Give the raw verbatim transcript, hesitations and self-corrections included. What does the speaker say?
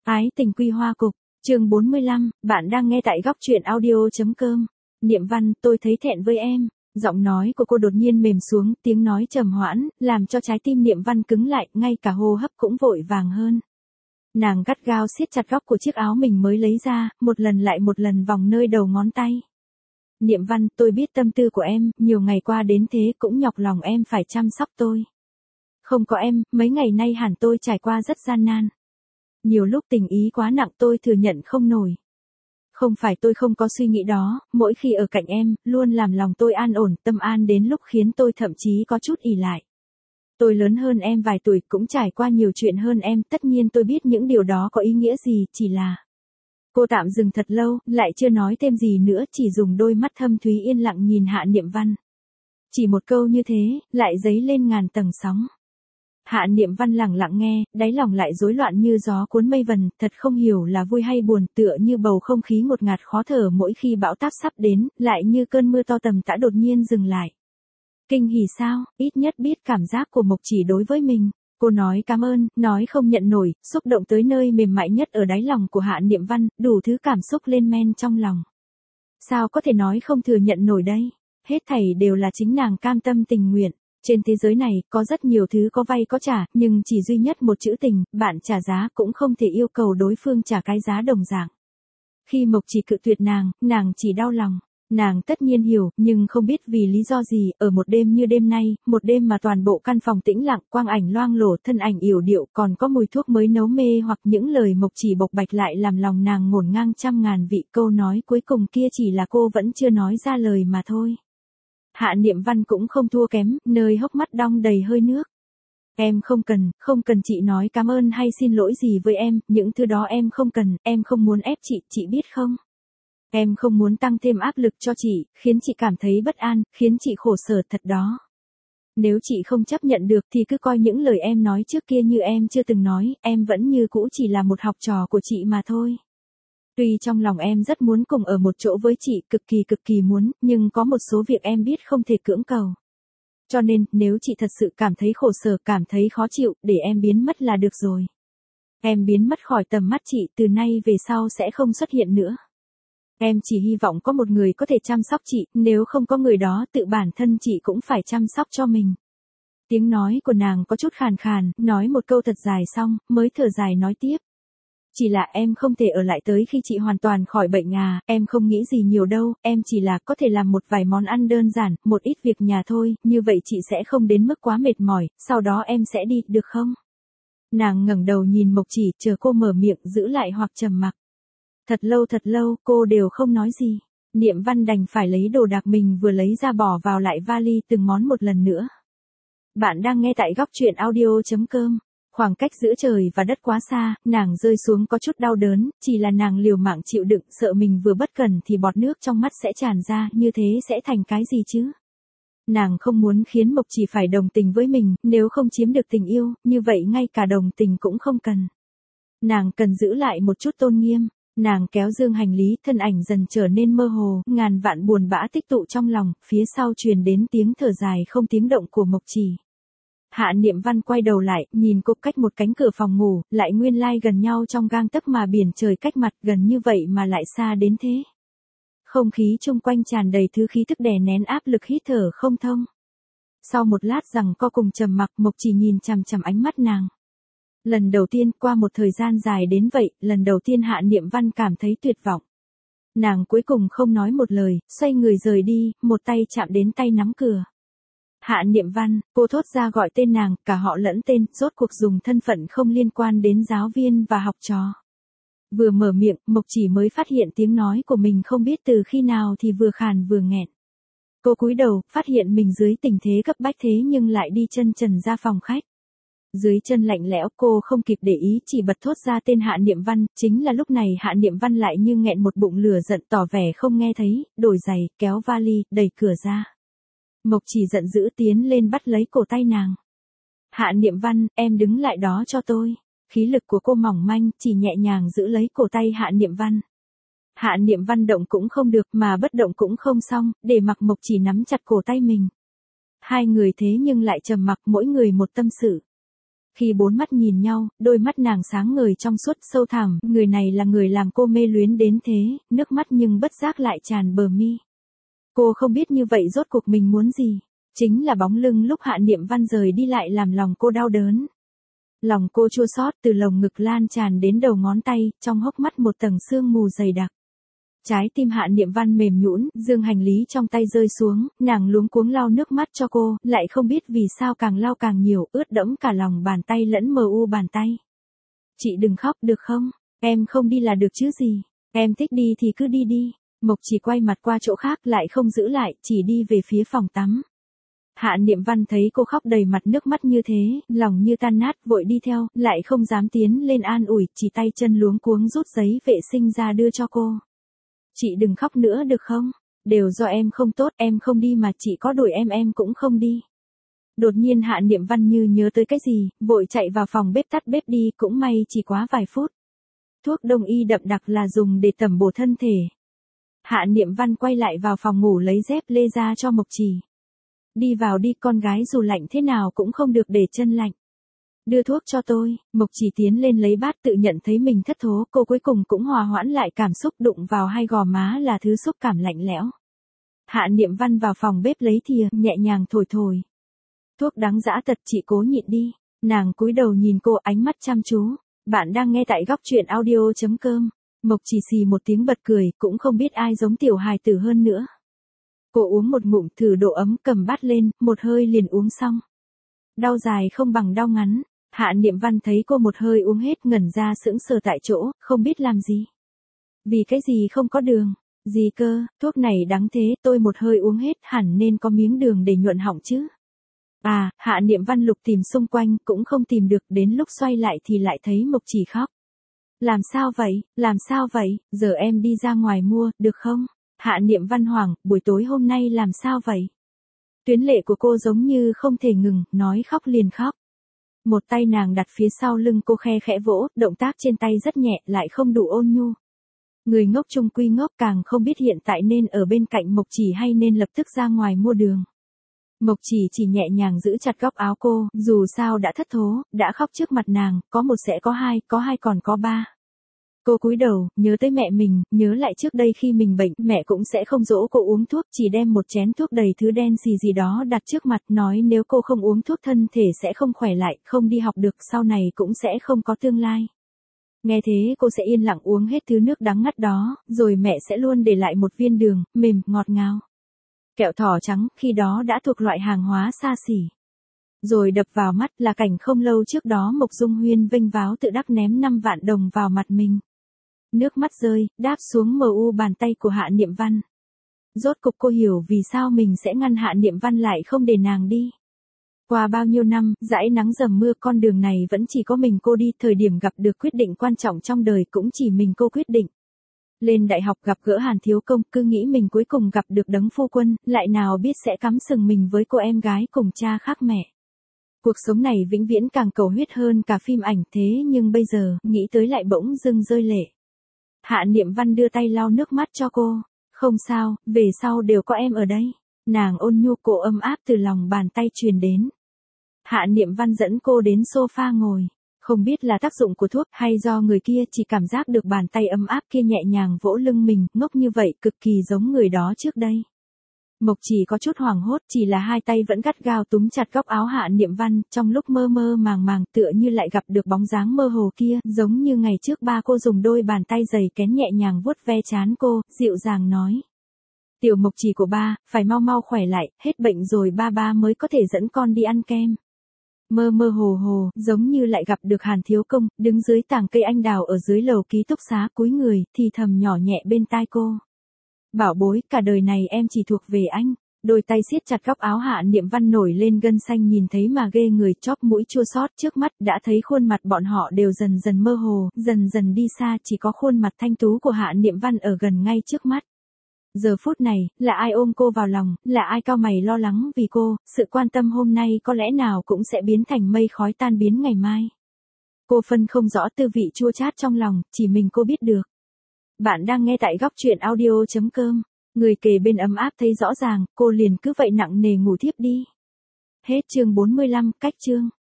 Ái tình quy hoa cục, chương bốn mươi lăm, bạn đang nghe tại góc truyện audio.com. Niệm Văn, tôi thấy thẹn với em. Giọng nói của cô đột nhiên mềm xuống, tiếng nói trầm hoãn, làm cho trái tim Niệm Văn cứng lại, ngay cả hô hấp cũng vội vàng hơn. Nàng gắt gao siết chặt góc của chiếc áo mình mới lấy ra, một lần lại một lần vòng nơi đầu ngón tay. Niệm Văn, tôi biết tâm tư của em, nhiều ngày qua đến thế cũng nhọc lòng em phải chăm sóc tôi. Không có em, mấy ngày nay hẳn tôi trải qua rất gian nan. Nhiều lúc tình ý quá nặng tôi thừa nhận không nổi. Không phải tôi không có suy nghĩ đó, mỗi khi ở cạnh em, luôn làm lòng tôi an ổn, tâm an đến lúc khiến tôi thậm chí có chút ỷ lại. Tôi lớn hơn em vài tuổi, cũng trải qua nhiều chuyện hơn em, tất nhiên tôi biết những điều đó có ý nghĩa gì, chỉ là... Cô tạm dừng thật lâu, lại chưa nói thêm gì nữa, chỉ dùng đôi mắt thâm thúy yên lặng nhìn Hạ Niệm Văn. Chỉ một câu như thế, lại dấy lên ngàn tầng sóng. Hạ Niệm Văn lặng lặng nghe, đáy lòng lại rối loạn như gió cuốn mây vần, thật không hiểu là vui hay buồn, tựa như bầu không khí ngột ngạt khó thở mỗi khi bão táp sắp đến, lại như cơn mưa to tầm tã đột nhiên dừng lại. Kinh hỉ sao, ít nhất biết cảm giác của Mộc Chỉ đối với mình. Cô nói cảm ơn, nói không nhận nổi, xúc động tới nơi mềm mại nhất ở đáy lòng của Hạ Niệm Văn, đủ thứ cảm xúc lên men trong lòng. Sao có thể nói không thừa nhận nổi đây? Hết thảy đều là chính nàng cam tâm tình nguyện. Trên thế giới này, có rất nhiều thứ có vay có trả, nhưng chỉ duy nhất một chữ tình, bạn trả giá cũng không thể yêu cầu đối phương trả cái giá đồng dạng. Khi Mộc Chỉ cự tuyệt nàng, nàng chỉ đau lòng. Nàng tất nhiên hiểu, nhưng không biết vì lý do gì, ở một đêm như đêm nay, một đêm mà toàn bộ căn phòng tĩnh lặng, quang ảnh loang lổ, thân ảnh yểu điệu, còn có mùi thuốc mới nấu mê hoặc những lời Mộc Chỉ bộc bạch lại làm lòng nàng ngổn ngang trăm ngàn vị, câu nói cuối cùng kia chỉ là cô vẫn chưa nói ra lời mà thôi. Hạ Niệm Văn cũng không thua kém, nơi hốc mắt đong đầy hơi nước. Em không cần, không cần chị nói cảm ơn hay xin lỗi gì với em, những thứ đó em không cần, em không muốn ép chị, chị biết không? Em không muốn tăng thêm áp lực cho chị, khiến chị cảm thấy bất an, khiến chị khổ sở thật đó. Nếu chị không chấp nhận được thì cứ coi những lời em nói trước kia như em chưa từng nói, em vẫn như cũ chỉ là một học trò của chị mà thôi. Tuy trong lòng em rất muốn cùng ở một chỗ với chị, cực kỳ cực kỳ muốn, nhưng có một số việc em biết không thể cưỡng cầu. Cho nên, nếu chị thật sự cảm thấy khổ sở, cảm thấy khó chịu, để em biến mất là được rồi. Em biến mất khỏi tầm mắt chị, từ nay về sau sẽ không xuất hiện nữa. Em chỉ hy vọng có một người có thể chăm sóc chị, nếu không có người đó, tự bản thân chị cũng phải chăm sóc cho mình. Tiếng nói của nàng có chút khàn khàn, nói một câu thật dài xong, mới thở dài nói tiếp. Chỉ là em không thể ở lại tới khi chị hoàn toàn khỏi bệnh à, em không nghĩ gì nhiều đâu, em chỉ là có thể làm một vài món ăn đơn giản, một ít việc nhà thôi, như vậy chị sẽ không đến mức quá mệt mỏi, sau đó em sẽ đi, được không? Nàng ngẩng đầu nhìn Mộc Chỉ, chờ cô mở miệng, giữ lại hoặc trầm mặc. Thật lâu thật lâu, cô đều không nói gì. Niệm Văn đành phải lấy đồ đạc mình vừa lấy ra bỏ vào lại vali từng món một lần nữa. Bạn đang nghe tại góc truyện audio.com. Khoảng cách giữa trời và đất quá xa, nàng rơi xuống có chút đau đớn, chỉ là nàng liều mạng chịu đựng, sợ mình vừa bất cẩn thì bọt nước trong mắt sẽ tràn ra, như thế sẽ thành cái gì chứ? Nàng không muốn khiến Mộc Chỉ phải đồng tình với mình, nếu không chiếm được tình yêu, như vậy ngay cả đồng tình cũng không cần. Nàng cần giữ lại một chút tôn nghiêm. Nàng kéo dương hành lý, thân ảnh dần trở nên mơ hồ, ngàn vạn buồn bã tích tụ trong lòng, phía sau truyền đến tiếng thở dài không tiếng động của Mộc Chỉ. Hạ Niệm Văn quay đầu lại, nhìn cô cách một cánh cửa phòng ngủ, lại nguyên lai gần nhau trong gang tấc mà biển trời cách mặt, gần như vậy mà lại xa đến thế. Không khí chung quanh tràn đầy thứ khí thức đè nén áp lực hít thở không thông. Sau một lát rằng co cùng trầm mặc, Mộc Chỉ nhìn chằm chằm ánh mắt nàng. Lần đầu tiên, qua một thời gian dài đến vậy, lần đầu tiên Hạ Niệm Văn cảm thấy tuyệt vọng. Nàng cuối cùng không nói một lời, xoay người rời đi, một tay chạm đến tay nắm cửa. Hạ Niệm Văn, cô thốt ra gọi tên nàng, cả họ lẫn tên, rốt cuộc dùng thân phận không liên quan đến giáo viên và học trò. Vừa mở miệng, Mộc Chỉ mới phát hiện tiếng nói của mình không biết từ khi nào thì vừa khàn vừa nghẹn. Cô cúi đầu, phát hiện mình dưới tình thế cấp bách thế nhưng lại đi chân trần ra phòng khách. Dưới chân lạnh lẽo, cô không kịp để ý, chỉ bật thốt ra tên Hạ Niệm Văn, chính là lúc này Hạ Niệm Văn lại như nghẹn một bụng lửa giận, tỏ vẻ không nghe thấy, đổi giày, kéo vali, đẩy cửa ra. Mộc Chỉ giận dữ tiến lên bắt lấy cổ tay nàng. Hạ Niệm Văn, em đứng lại đó cho tôi. Khí lực của cô mỏng manh, chỉ nhẹ nhàng giữ lấy cổ tay Hạ Niệm Văn. Hạ Niệm Văn động cũng không được mà bất động cũng không xong, để mặc Mộc Chỉ nắm chặt cổ tay mình. Hai người thế nhưng lại trầm mặc, mỗi người một tâm sự. Khi bốn mắt nhìn nhau, đôi mắt nàng sáng ngời trong suốt sâu thẳm, người này là người làm cô mê luyến đến thế, nước mắt nhưng bất giác lại tràn bờ mi. Cô không biết như vậy rốt cuộc mình muốn gì. Chính là bóng lưng lúc Hạ Niệm Văn rời đi lại làm lòng cô đau đớn. Lòng cô chua xót từ lồng ngực lan tràn đến đầu ngón tay, trong hốc mắt một tầng sương mù dày đặc. Trái tim Hạ Niệm Văn mềm nhũn, dương hành lý trong tay rơi xuống, nàng luống cuống lau nước mắt cho cô, lại không biết vì sao càng lau càng nhiều, ướt đẫm cả lòng bàn tay lẫn mờ u bàn tay. Chị đừng khóc được không? Em không đi là được chứ gì? Em thích đi thì cứ đi đi. Mộc Chỉ quay mặt qua chỗ khác lại không giữ lại, chỉ đi về phía phòng tắm. Hạ Niệm Văn thấy cô khóc đầy mặt nước mắt như thế, lòng như tan nát, vội đi theo, lại không dám tiến lên an ủi, chỉ tay chân luống cuống rút giấy vệ sinh ra đưa cho cô. Chị đừng khóc nữa được không? Đều do em không tốt, em không đi mà chị có đuổi em em cũng không đi. Đột nhiên Hạ Niệm Văn như nhớ tới cái gì, vội chạy vào phòng bếp tắt bếp đi, cũng may chỉ quá vài phút. Thuốc đông y đậm đặc là dùng để tẩm bổ thân thể. Hạ Niệm Văn quay lại vào phòng ngủ lấy dép lê ra cho Mộc Chỉ. Đi vào đi, con gái dù lạnh thế nào cũng không được để chân lạnh. Đưa thuốc cho tôi. Mộc Chỉ tiến lên lấy bát, tự nhận thấy mình thất thố, cô cuối cùng cũng hòa hoãn lại cảm xúc, đụng vào hai gò má là thứ xúc cảm lạnh lẽo. Hạ Niệm Văn vào phòng bếp lấy thìa, nhẹ nhàng thổi thổi. Thuốc đắng dã tật, chị cố nhịn đi. Nàng cúi đầu nhìn cô, ánh mắt chăm chú. Bạn đang nghe tại góc truyện audio chấm com. Mộc Chỉ xì một tiếng bật cười, cũng không biết ai giống tiểu hài tử hơn nữa. Cô uống một ngụm thử độ ấm, cầm bát lên, một hơi liền uống xong. Đau dài không bằng đau ngắn. Hạ Niệm Văn thấy cô một hơi uống hết, ngẩn ra sững sờ tại chỗ, không biết làm gì. Vì cái gì không có đường? Gì cơ, thuốc này đắng thế, tôi một hơi uống hết, hẳn nên có miếng đường để nhuận họng chứ. À, Hạ Niệm Văn lục tìm xung quanh, cũng không tìm được, đến lúc xoay lại thì lại thấy Mộc Chỉ khóc. Làm sao vậy, làm sao vậy, giờ em đi ra ngoài mua, được không? Hạ Niệm Văn hoảng, buổi tối hôm nay làm sao vậy? Tuyến lệ của cô giống như không thể ngừng, nói khóc liền khóc. Một tay nàng đặt phía sau lưng cô, khe khẽ vỗ, động tác trên tay rất nhẹ, lại không đủ ôn nhu. Người ngốc chung quy ngốc, càng không biết hiện tại nên ở bên cạnh Mộc Chỉ hay nên lập tức ra ngoài mua đường. Mộc Chỉ chỉ nhẹ nhàng giữ chặt góc áo cô, dù sao đã thất thố, đã khóc trước mặt nàng, có một sẽ có hai, có hai còn có ba. Cô cúi đầu, nhớ tới mẹ mình, nhớ lại trước đây khi mình bệnh, mẹ cũng sẽ không dỗ cô uống thuốc, chỉ đem một chén thuốc đầy thứ đen xì gì đó đặt trước mặt, nói nếu cô không uống thuốc thân thể sẽ không khỏe lại, không đi học được, sau này cũng sẽ không có tương lai. Nghe thế cô sẽ yên lặng uống hết thứ nước đắng ngắt đó, rồi mẹ sẽ luôn để lại một viên đường, mềm, ngọt ngào. Kẹo thỏ trắng, khi đó đã thuộc loại hàng hóa xa xỉ. Rồi đập vào mắt là cảnh không lâu trước đó Mộc Dung Huyên vênh váo tự đắc ném năm vạn đồng vào mặt mình. Nước mắt rơi, đáp xuống mờ u bàn tay của Hạ Niệm Văn. Rốt cục cô hiểu vì sao mình sẽ ngăn Hạ Niệm Văn lại không để nàng đi. Qua bao nhiêu năm, dãi nắng dầm mưa, con đường này vẫn chỉ có mình cô đi, thời điểm gặp được quyết định quan trọng trong đời cũng chỉ mình cô quyết định. Lên đại học gặp gỡ Hàn Thiếu Công, cứ nghĩ mình cuối cùng gặp được đấng phu quân, lại nào biết sẽ cắm sừng mình với cô em gái cùng cha khác mẹ. Cuộc sống này vĩnh viễn càng cầu huyết hơn cả phim ảnh, thế nhưng bây giờ, nghĩ tới lại bỗng dưng rơi lệ. Hạ Niệm Văn đưa tay lau nước mắt cho cô. Không sao, về sau đều có em ở đây. Nàng ôn nhu, cổ ấm áp từ lòng bàn tay truyền đến. Hạ Niệm Văn dẫn cô đến sofa ngồi. Không biết là tác dụng của thuốc hay do người kia chỉ cảm giác được bàn tay ấm áp kia nhẹ nhàng vỗ lưng mình, ngốc như vậy, cực kỳ giống người đó trước đây. Mộc Chỉ có chút hoảng hốt, chỉ là hai tay vẫn gắt gao túm chặt góc áo Hạ Niệm Văn, trong lúc mơ mơ màng màng, tựa như lại gặp được bóng dáng mơ hồ kia, giống như ngày trước ba cô dùng đôi bàn tay dày kén nhẹ nhàng vuốt ve trán cô, dịu dàng nói. Tiểu Mộc Chỉ của ba, phải mau mau khỏe lại, hết bệnh rồi ba ba mới có thể dẫn con đi ăn kem. Mơ mơ hồ hồ, giống như lại gặp được Hàn Thiếu Công, đứng dưới tàng cây anh đào ở dưới lầu ký túc xá, cúi người, thì thầm nhỏ nhẹ bên tai cô. Bảo bối, cả đời này em chỉ thuộc về anh. Đôi tay siết chặt góc áo Hạ Niệm Văn nổi lên gân xanh, nhìn thấy mà ghê người, chóp mũi chua xót, trước mắt đã thấy khuôn mặt bọn họ đều dần dần mơ hồ, dần dần đi xa, chỉ có khuôn mặt thanh tú của Hạ Niệm Văn ở gần ngay trước mắt. Giờ phút này, là ai ôm cô vào lòng, là ai cau mày lo lắng vì cô, sự quan tâm hôm nay có lẽ nào cũng sẽ biến thành mây khói tan biến ngày mai. Cô phân không rõ tư vị chua chát trong lòng, chỉ mình cô biết được. Bạn đang nghe tại góc truyện audio chấm com. Người kề bên ấm áp thấy rõ ràng, cô liền cứ vậy nặng nề ngủ thiếp đi. Hết chương bốn mươi lăm, cách chương.